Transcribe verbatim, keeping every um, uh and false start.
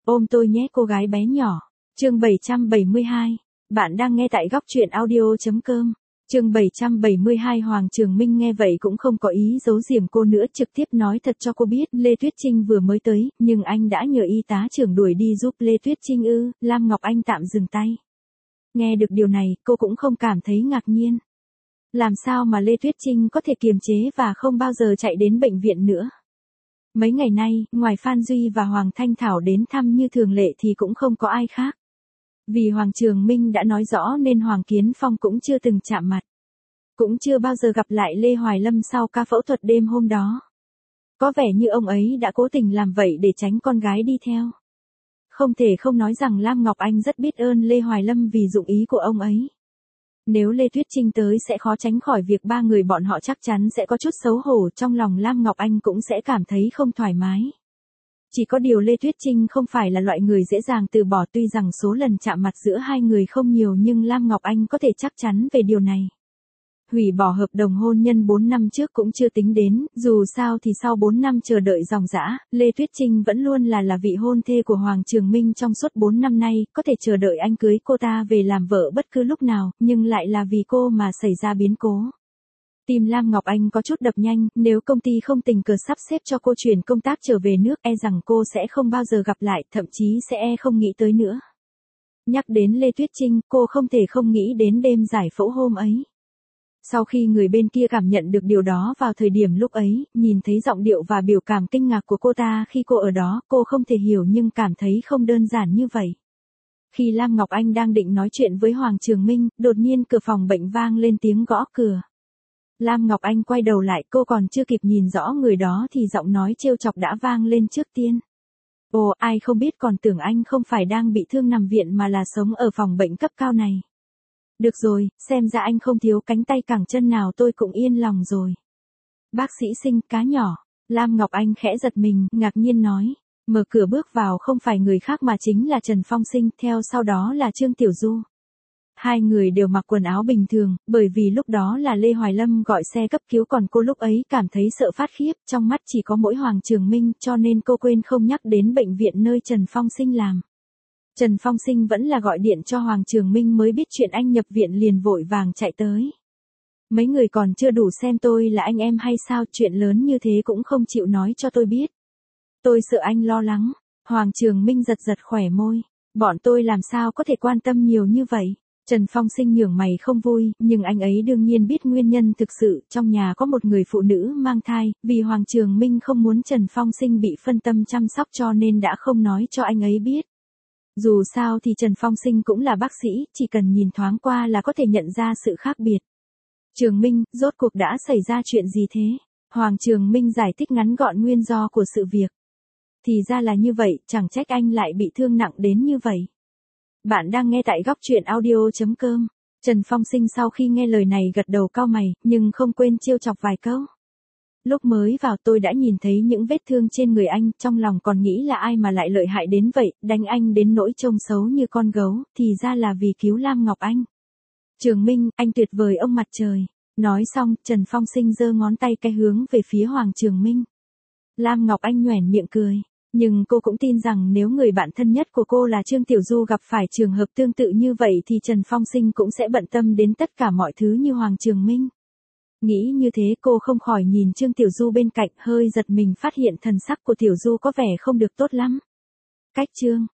Ôm tôi nhé cô gái bé nhỏ. Chương bảy trăm bảy mươi hai. Bạn đang nghe tại góc truyện audio.com. Chương bảy trăm bảy mươi hai. Hoàng Trường Minh nghe vậy cũng không có ý giấu giếm cô nữa, trực tiếp nói thật cho cô biết Lê Tuyết Trinh vừa mới tới, nhưng anh đã nhờ y tá trưởng đuổi đi giúp Lê Tuyết Trinh ư? Lam Ngọc Anh tạm dừng tay. Nghe được điều này, cô cũng không cảm thấy ngạc nhiên. Làm sao mà Lê Tuyết Trinh có thể kiềm chế và không bao giờ chạy đến bệnh viện nữa? Mấy ngày nay, ngoài Phan Duy và Hoàng Thanh Thảo đến thăm như thường lệ thì cũng không có ai khác. Vì Hoàng Trường Minh đã nói rõ nên Hoàng Kiến Phong cũng chưa từng chạm mặt. Cũng chưa bao giờ gặp lại Lê Hoài Lâm sau ca phẫu thuật đêm hôm đó. Có vẻ như ông ấy đã cố tình làm vậy để tránh con gái đi theo. Không thể không nói rằng Lam Ngọc Anh rất biết ơn Lê Hoài Lâm vì dụng ý của ông ấy. Nếu Lê Tuyết Trinh tới sẽ khó tránh khỏi việc ba người bọn họ chắc chắn sẽ có chút xấu hổ, trong lòng Lam Ngọc Anh cũng sẽ cảm thấy không thoải mái. Chỉ có điều Lê Tuyết Trinh không phải là loại người dễ dàng từ bỏ, tuy rằng số lần chạm mặt giữa hai người không nhiều nhưng Lam Ngọc Anh có thể chắc chắn về điều này. Hủy bỏ hợp đồng hôn nhân bốn năm trước cũng chưa tính đến, dù sao thì sau bốn năm chờ đợi ròng rã, Lê Tuyết Trinh vẫn luôn là là vị hôn thê của Hoàng Trường Minh trong suốt bốn năm nay, có thể chờ đợi anh cưới cô ta về làm vợ bất cứ lúc nào, nhưng lại là vì cô mà xảy ra biến cố. Tim Lam Ngọc Anh có chút đập nhanh, nếu công ty không tình cờ sắp xếp cho cô chuyển công tác trở về nước, e rằng cô sẽ không bao giờ gặp lại, thậm chí sẽ e không nghĩ tới nữa. Nhắc đến Lê Tuyết Trinh, cô không thể không nghĩ đến đêm giải phẫu hôm ấy. Sau khi người bên kia cảm nhận được điều đó vào thời điểm lúc ấy, nhìn thấy giọng điệu và biểu cảm kinh ngạc của cô ta khi cô ở đó, cô không thể hiểu nhưng cảm thấy không đơn giản như vậy. Khi Lam Ngọc Anh đang định nói chuyện với Hoàng Trường Minh, đột nhiên cửa phòng bệnh vang lên tiếng gõ cửa. Lam Ngọc Anh quay đầu lại, cô còn chưa kịp nhìn rõ người đó thì giọng nói trêu chọc đã vang lên trước tiên. Ồ, ai không biết, còn tưởng anh không phải đang bị thương nằm viện mà là sống ở phòng bệnh cấp cao này. Được rồi, xem ra anh không thiếu cánh tay cẳng chân nào, tôi cũng yên lòng rồi. Bác sĩ Sinh, cá nhỏ. Lam Ngọc Anh khẽ giật mình, ngạc nhiên nói. Mở cửa bước vào không phải người khác mà chính là Trần Phong Sinh, theo sau đó là Trương Tiểu Du. Hai người đều mặc quần áo bình thường, bởi vì lúc đó là Lê Hoài Lâm gọi xe cấp cứu, còn cô lúc ấy cảm thấy sợ phát khiếp, trong mắt chỉ có mỗi Hoàng Trường Minh, cho nên cô quên không nhắc đến bệnh viện nơi Trần Phong Sinh làm. Trần Phong Sinh vẫn là gọi điện cho Hoàng Trường Minh mới biết chuyện anh nhập viện liền vội vàng chạy tới. Mấy người còn chưa đủ xem tôi là anh em hay sao, chuyện lớn như thế cũng không chịu nói cho tôi biết. Tôi sợ anh lo lắng. Hoàng Trường Minh giật giật khỏe môi. Bọn tôi làm sao có thể quan tâm nhiều như vậy. Trần Phong Sinh nhướng mày không vui, nhưng anh ấy đương nhiên biết nguyên nhân thực sự, trong nhà có một người phụ nữ mang thai, vì Hoàng Trường Minh không muốn Trần Phong Sinh bị phân tâm chăm sóc cho nên đã không nói cho anh ấy biết. Dù sao thì Trần Phong Sinh cũng là bác sĩ, chỉ cần nhìn thoáng qua là có thể nhận ra sự khác biệt. Trường Minh, rốt cuộc đã xảy ra chuyện gì thế? Hoàng Trường Minh giải thích ngắn gọn nguyên do của sự việc. Thì ra là như vậy, chẳng trách anh lại bị thương nặng đến như vậy. Bạn đang nghe tại góc truyện audio.com. Trần Phong Sinh sau khi nghe lời này gật đầu cau mày, nhưng không quên trêu chọc vài câu. Lúc mới vào tôi đã nhìn thấy những vết thương trên người anh, trong lòng còn nghĩ là ai mà lại lợi hại đến vậy, đánh anh đến nỗi trông xấu như con gấu, thì ra là vì cứu Lam Ngọc Anh. Trường Minh, anh tuyệt vời ông mặt trời. Nói xong, Trần Phong Sinh giơ ngón tay cái hướng về phía Hoàng Trường Minh. Lam Ngọc Anh nhoẻn miệng cười. Nhưng cô cũng tin rằng nếu người bạn thân nhất của cô là Trương Tiểu Du gặp phải trường hợp tương tự như vậy thì Trần Phong Sinh cũng sẽ bận tâm đến tất cả mọi thứ như Hoàng Trường Minh. Nghĩ như thế cô không khỏi nhìn Trương Tiểu Du bên cạnh, hơi giật mình phát hiện thần sắc của Tiểu Du có vẻ không được tốt lắm. Cách Trương